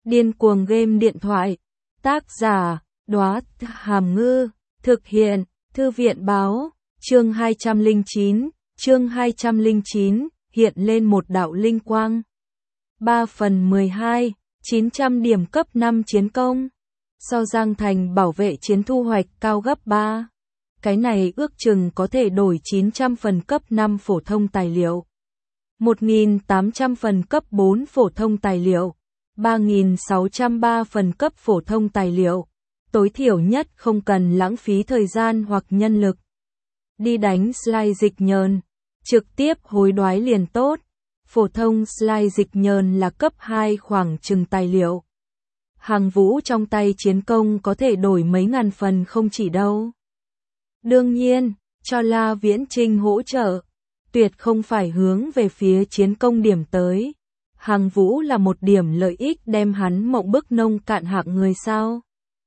Điên cuồng game điện thoại. Tác giả, Đóa Hàm Ngư. Thực hiện, Thư viện báo. Chương 209, hiện lên một đạo linh quang. 3/12, 900 điểm cấp 5 chiến công. So Giang Thành bảo vệ chiến thu hoạch cao gấp 3. Cái này ước chừng có thể đổi 900 phần cấp 5 phổ thông tài liệu. 1.800 phần cấp 4 phổ thông tài liệu. 3.603 phần cấp phổ thông tài liệu. Tối thiểu nhất không cần lãng phí thời gian hoặc nhân lực. Đi đánh slide dịch nhờn. Trực tiếp hối đoái liền tốt. Phổ thông slide dịch nhờn là cấp 2 khoảng chừng tài liệu. Hàng Vũ trong tay chiến công có thể đổi mấy ngàn phần không chỉ đâu. Đương nhiên, cho La Viễn Trinh hỗ trợ. Tuyệt không phải hướng về phía chiến công điểm tới. Hàng Vũ là một điểm lợi ích đem hắn mộng bức nông cạn hạng người sao?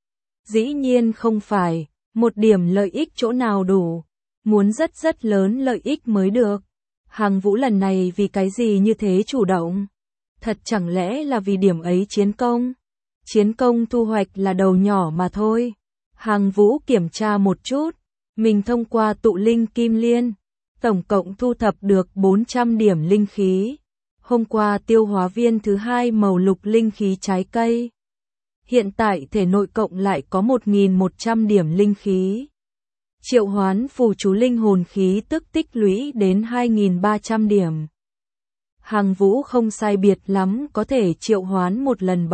Dĩ nhiên không phải, một điểm lợi ích chỗ nào đủ, muốn rất lớn lợi ích mới được. Hàng Vũ lần này vì cái gì như thế chủ động? Thật chẳng lẽ là vì điểm ấy chiến công? Chiến công thu hoạch là đầu nhỏ mà thôi. Hàng Vũ kiểm tra một chút, mình thông qua tụ linh kim liên, tổng cộng thu thập được 400 điểm linh khí. Hôm qua tiêu hóa viên thứ 2 màu lục linh khí trái cây. Hiện tại thể nội cộng lại có 1.100 điểm linh khí. Triệu hoán phù chú linh hồn khí tức tích lũy đến 2.300 điểm. Hàng Vũ không sai biệt lắm có thể triệu hoán một lần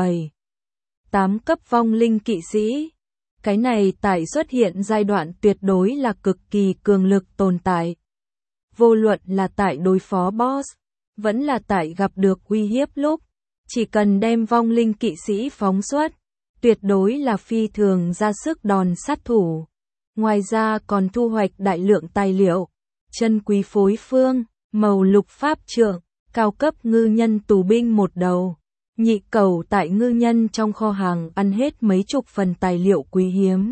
7-8 cấp vong linh kỵ sĩ. Cái này tại xuất hiện giai đoạn tuyệt đối là cực kỳ cường lực tồn tại. Vô luận là tại đối phó boss, vẫn là tại gặp được uy hiếp lúc, chỉ cần đem vong linh kỵ sĩ phóng xuất, tuyệt đối là phi thường ra sức đòn sát thủ. Ngoài ra còn thu hoạch đại lượng tài liệu, chân quý phối phương, màu lục pháp trượng, cao cấp ngư nhân tù binh một đầu. Nhị cầu tại ngư nhân trong kho hàng ăn hết mấy chục phần tài liệu quý hiếm.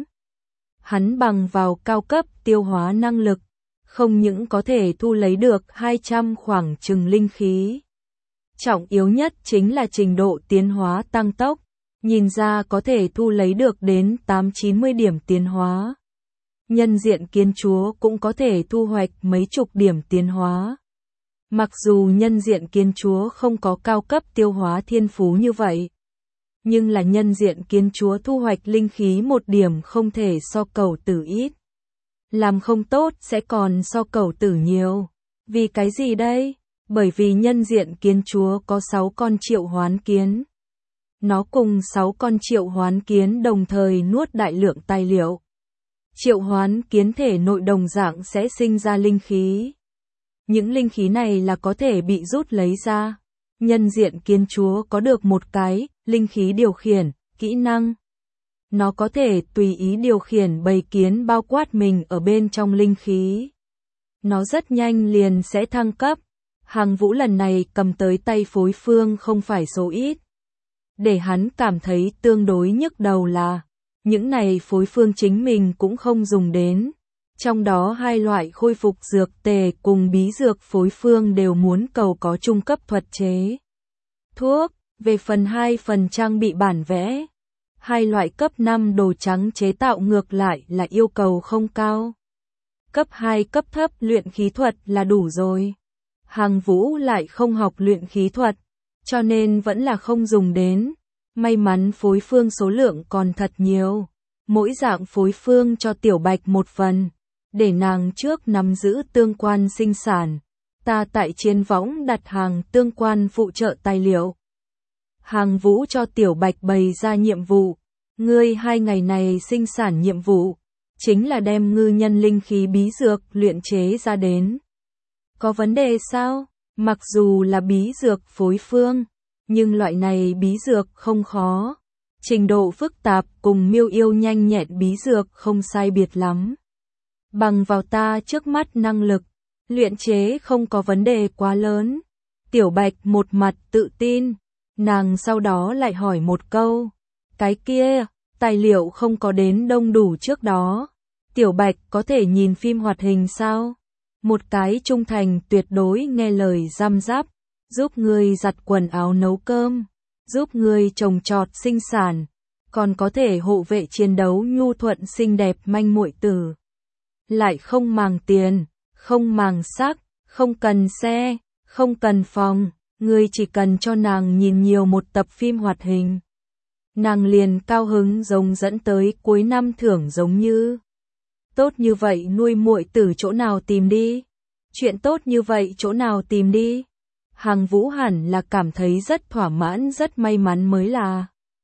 Hắn bằng vào cao cấp tiêu hóa năng lực, không những có thể thu lấy được 200 khoảng chừng linh khí. Trọng yếu nhất chính là trình độ tiến hóa tăng tốc, nhìn ra có thể thu lấy được đến 8-90 điểm tiến hóa. Nhân diện kiến chúa cũng có thể thu hoạch mấy chục điểm tiến hóa. Mặc dù nhân diện kiến chúa không có cao cấp tiêu hóa thiên phú như vậy, nhưng là nhân diện kiến chúa thu hoạch linh khí một điểm không thể so cẩu tử ít. Làm không tốt sẽ còn so cẩu tử nhiều. Vì cái gì đây? Bởi vì nhân diện kiến chúa có 6 con triệu hoán kiến. Nó cùng 6 con triệu hoán kiến đồng thời nuốt đại lượng tài liệu. Triệu hoán kiến thể nội đồng dạng sẽ sinh ra linh khí. Những linh khí này là có thể bị rút lấy ra. Nhân diện kiến chúa có được một cái linh khí điều khiển, kỹ năng. Nó có thể tùy ý điều khiển bầy kiến bao quát mình ở bên trong linh khí. Nó rất nhanh liền sẽ thăng cấp. Hàng Vũ lần này cầm tới tay phối phương không phải số ít. Để hắn cảm thấy tương đối nhức đầu là, những này phối phương chính mình cũng không dùng đến. Trong đó 2 loại khôi phục dược tề cùng bí dược phối phương đều muốn cầu có trung cấp thuật chế. Thuốc, về phần 2 phần trang bị bản vẽ. 2 loại cấp 5 đồ trắng chế tạo ngược lại là yêu cầu không cao. Cấp 2 cấp thấp luyện khí thuật là đủ rồi. Hàng Vũ lại không học luyện khí thuật, cho nên vẫn là không dùng đến. May mắn phối phương số lượng còn thật nhiều. Mỗi dạng phối phương cho Tiểu Bạch một phần, để nàng trước nắm giữ tương quan sinh sản. Ta tại trên võng đặt hàng tương quan phụ trợ tài liệu. Hàng Vũ cho Tiểu Bạch bày ra nhiệm vụ. Ngươi 2 ngày này sinh sản nhiệm vụ, chính là đem ngư nhân linh khí bí dược luyện chế ra đến. Có vấn đề sao? Mặc dù là bí dược phối phương, nhưng loại này bí dược không khó. Trình độ phức tạp cùng miêu yêu nhanh nhẹn bí dược không sai biệt lắm. Bằng vào ta trước mắt năng lực, luyện chế không có vấn đề quá lớn. Tiểu Bạch một mặt tự tin, nàng sau đó lại hỏi một câu. Cái kia, tài liệu không có đến đông đủ trước đó. Tiểu Bạch có thể nhìn phim hoạt hình sao? Một cái trung thành tuyệt đối nghe lời răm rắp, giúp người giặt quần áo nấu cơm. giúp ngươi trồng trọt sinh sản, còn có thể hộ vệ chiến đấu nhu thuận xinh đẹp manh muội tử. Lại không màng tiền, không màng sắc, không cần xe, không cần phòng, ngươi chỉ cần cho nàng nhìn nhiều một tập phim hoạt hình. Nàng liền cao hứng giống dẫn tới cuối năm thưởng giống như. Tốt như vậy nuôi muội tử chỗ nào tìm đi? Chuyện tốt như vậy chỗ nào tìm đi? Hàng Vũ hẳn là cảm thấy rất thỏa mãn rất may mắn mới là.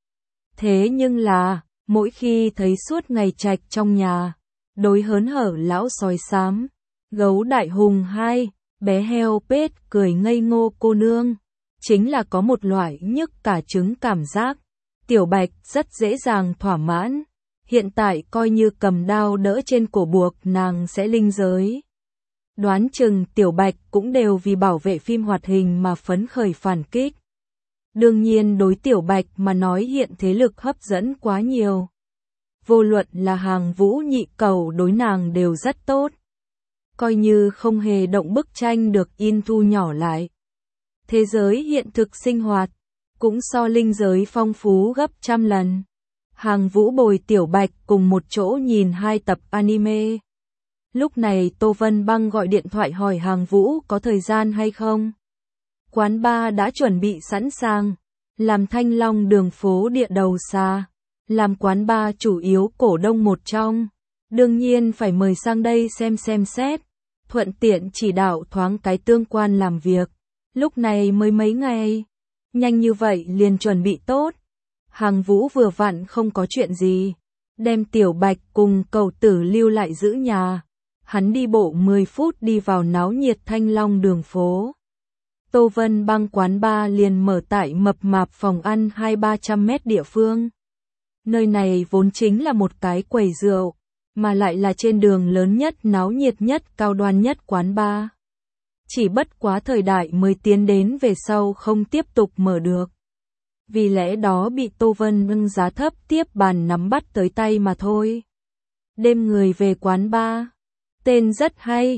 Thế nhưng là, mỗi khi thấy suốt ngày trạch trong nhà, đối hớn hở lão sói xám, gấu đại hùng hai, bé heo pết cười ngây ngô cô nương, chính là có một loại nhức cả trứng cảm giác. Tiểu Bạch rất dễ dàng thỏa mãn, hiện tại coi như cầm đao đỡ trên cổ buộc nàng sẽ linh giới. Đoán chừng Tiểu Bạch cũng đều vì bảo vệ phim hoạt hình mà phấn khởi phản kích. Đương nhiên đối Tiểu Bạch mà nói hiện thế lực hấp dẫn quá nhiều. Vô luận là Hàng Vũ nhị cầu đối nàng đều rất tốt. Coi như không hề động bức tranh được in thu nhỏ lại. Thế giới hiện thực sinh hoạt, cũng so linh giới phong phú gấp trăm lần. Hàng Vũ bồi Tiểu Bạch cùng một chỗ nhìn 2 tập anime. Lúc này Tô Vân Băng gọi điện thoại hỏi Hàng Vũ có thời gian hay không. Quán bar đã chuẩn bị sẵn sàng, làm Thanh Long đường phố địa đầu xa, làm quán bar chủ yếu cổ đông một trong. Đương nhiên phải mời sang đây xem xét, thuận tiện chỉ đạo thoáng cái tương quan làm việc. Lúc này mới mấy ngày, nhanh như vậy liền chuẩn bị tốt. Hàng Vũ vừa vặn không có chuyện gì, đem Tiểu Bạch cùng Cầu Tử lưu lại giữ nhà. Hắn đi bộ 10 phút đi vào náo nhiệt Thanh Long đường phố. Tô Vân Băng quán bar liền mở tại mập mạp phòng ăn 200-300 mét địa phương. Nơi này vốn chính là một cái quầy rượu, mà lại là trên đường lớn nhất, náo nhiệt nhất, cao đoan nhất quán bar. Chỉ bất quá thời đại mới tiến đến về sau không tiếp tục mở được. Vì lẽ đó bị Tô Vân Băng giá thấp tiếp bàn nắm bắt tới tay mà thôi. Đêm người về quán bar. Tên rất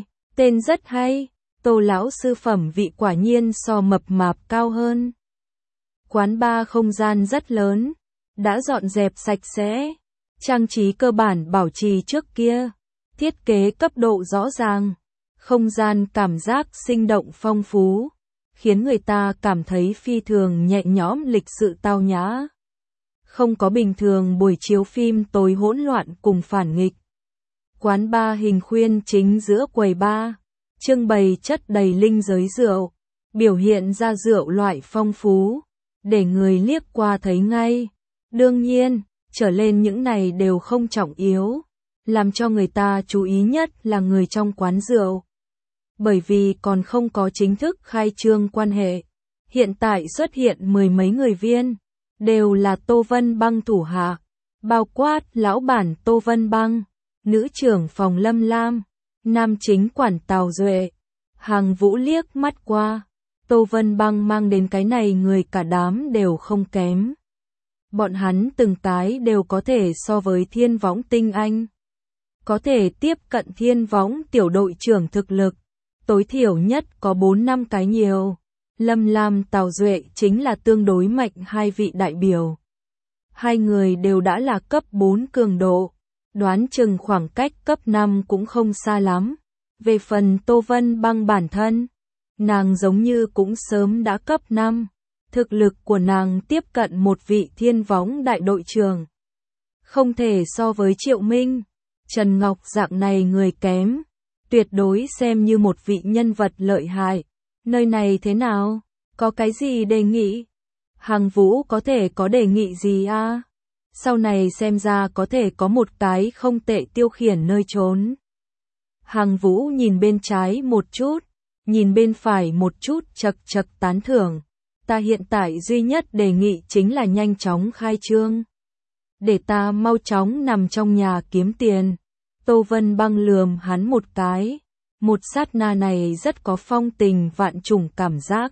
hay, Tô lão sư phẩm vị quả nhiên so mập mạp cao hơn. Quán bar không gian rất lớn, đã dọn dẹp sạch sẽ, trang trí cơ bản bảo trì trước kia, thiết kế cấp độ rõ ràng, không gian cảm giác sinh động phong phú, khiến người ta cảm thấy phi thường nhẹ nhõm lịch sự tao nhã. Không có bình thường buổi chiếu phim tối hỗn loạn cùng phản nghịch. Quán bar hình khuyên chính giữa quầy bar, trưng bày chất đầy linh giới rượu, biểu hiện ra rượu loại phong phú, để người liếc qua thấy ngay. Đương nhiên, trở lên những này đều không trọng yếu, làm cho người ta chú ý nhất là người trong quán rượu. Bởi vì còn không có chính thức khai trương quan hệ, hiện tại xuất hiện 10 mấy người viên, đều là Tô Vân Băng thủ hạ, bao quát lão bản Tô Vân Băng, nữ trưởng phòng Lâm Lam, nam chính quản Tào Duệ. Hàng Vũ liếc mắt qua, Tô Vân Băng mang đến cái này người cả đám đều không kém. Bọn hắn từng cái đều có thể so với Thiên Võng tinh anh, có thể tiếp cận Thiên Võng tiểu đội trưởng thực lực, tối thiểu nhất có 4-5 cái nhiều. Lâm Lam Tào Duệ chính là tương đối mạnh hai vị đại biểu. Hai người đều đã là cấp 4 cường độ, đoán chừng khoảng cách cấp 5 cũng không xa lắm. Về phần Tô Vân Băng bản thân, nàng giống như cũng sớm đã cấp 5. Thực lực của nàng tiếp cận một vị Thiên Võng đại đội trưởng. Không thể so với Triệu Minh, Trần Ngọc dạng này người kém, tuyệt đối xem như một vị nhân vật lợi hại. Nơi này thế nào? Có cái gì đề nghị? Hàng Vũ có thể có đề nghị gì à? Sau này xem ra có thể có một cái không tệ tiêu khiển nơi trốn. Hàng Vũ nhìn bên trái một chút, nhìn bên phải một chút chật chật tán thưởng. Ta hiện tại duy nhất đề nghị chính là nhanh chóng khai trương. Để ta mau chóng nằm trong nhà kiếm tiền. Tô Vân Băng lườm hắn một cái. Một sát na này rất có phong tình vạn trùng cảm giác.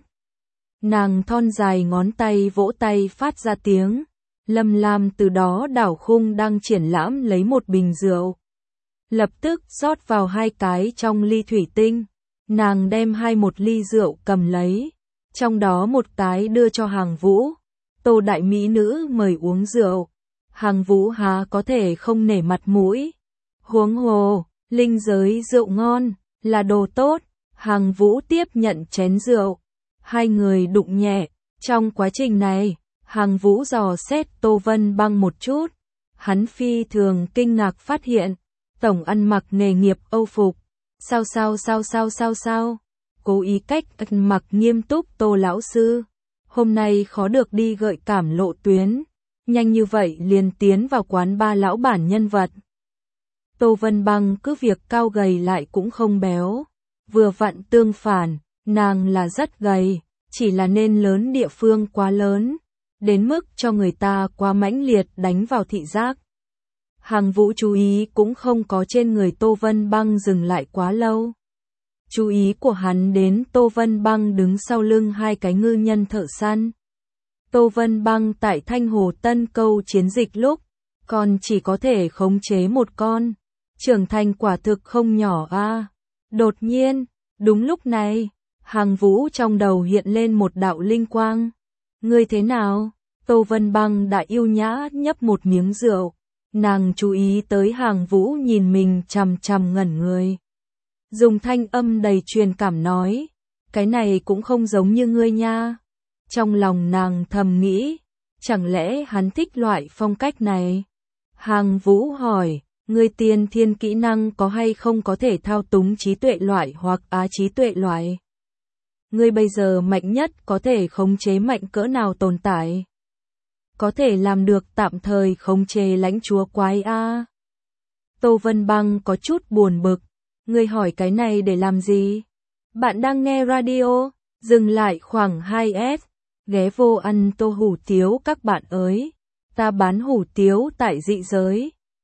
Nàng thon dài ngón tay vỗ tay phát ra tiếng. Lâm Lam từ đó đảo khung đang triển lãm lấy một bình rượu. Lập tức rót vào 2 cái trong ly thủy tinh. Nàng đem 1 ly rượu cầm lấy. Trong đó một cái đưa cho Hàng Vũ. Tô đại mỹ nữ mời uống rượu, Hàng Vũ há có thể không nể mặt mũi. Huống hồ, linh giới rượu ngon, là đồ tốt. Hàng Vũ tiếp nhận chén rượu, hai người đụng nhẹ. Trong quá trình này, Hàng Vũ dò xét Tô Vân Băng một chút. Hắn phi thường kinh ngạc phát hiện, tổng ăn mặc nghề nghiệp Âu phục. Sao? Cố ý cách ăn mặc nghiêm túc Tô lão sư. Hôm nay khó được đi gợi cảm lộ tuyến. Nhanh như vậy liền tiến vào quán ba lão bản nhân vật. Tô Vân Băng cứ việc cao gầy lại cũng không béo. Vừa vặn tương phản, nàng là rất gầy, chỉ là nên lớn địa phương quá lớn, đến mức cho người ta quá mãnh liệt đánh vào thị giác. Hàng Vũ chú ý cũng không có trên người Tô Vân Băng dừng lại quá lâu. Chú ý của hắn đến Tô Vân Băng đứng sau lưng hai cái ngư nhân thợ săn. Tô Vân Băng tại Thanh Hồ Tân Câu chiến dịch lúc, còn chỉ có thể khống chế một con. Trưởng thành quả thực không nhỏ a. Đột nhiên, đúng lúc này, Hàng Vũ trong đầu hiện lên một đạo linh quang. Ngươi thế nào? Tô Vân Băng đã yêu nhã nhấp một miếng rượu. Nàng chú ý tới Hàng Vũ nhìn mình chằm chằm ngẩn người. Dùng thanh âm đầy truyền cảm nói, cái này cũng không giống như ngươi nha. Trong lòng nàng thầm nghĩ, chẳng lẽ hắn thích loại phong cách này? Hàng Vũ hỏi, ngươi tiên thiên kỹ năng có hay không có thể thao túng trí tuệ loại hoặc trí tuệ loại? Ngươi bây giờ mạnh nhất có thể khống chế mạnh cỡ nào tồn tại? Có thể làm được tạm thời khống chế lãnh chúa quái a. Tô Vân Băng có chút buồn bực, ngươi hỏi cái này để làm gì? Bạn đang nghe radio, dừng lại khoảng 2S, ghé vô ăn tô hủ tiếu các bạn ơi. Ta bán hủ tiếu tại dị giới.